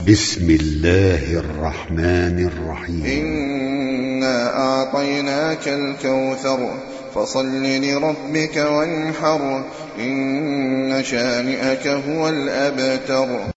بسم الله الرحمن الرحيم. إنا أعطيناك الكوثر فصل لربك وانحر إن شانئك هو الأبتر.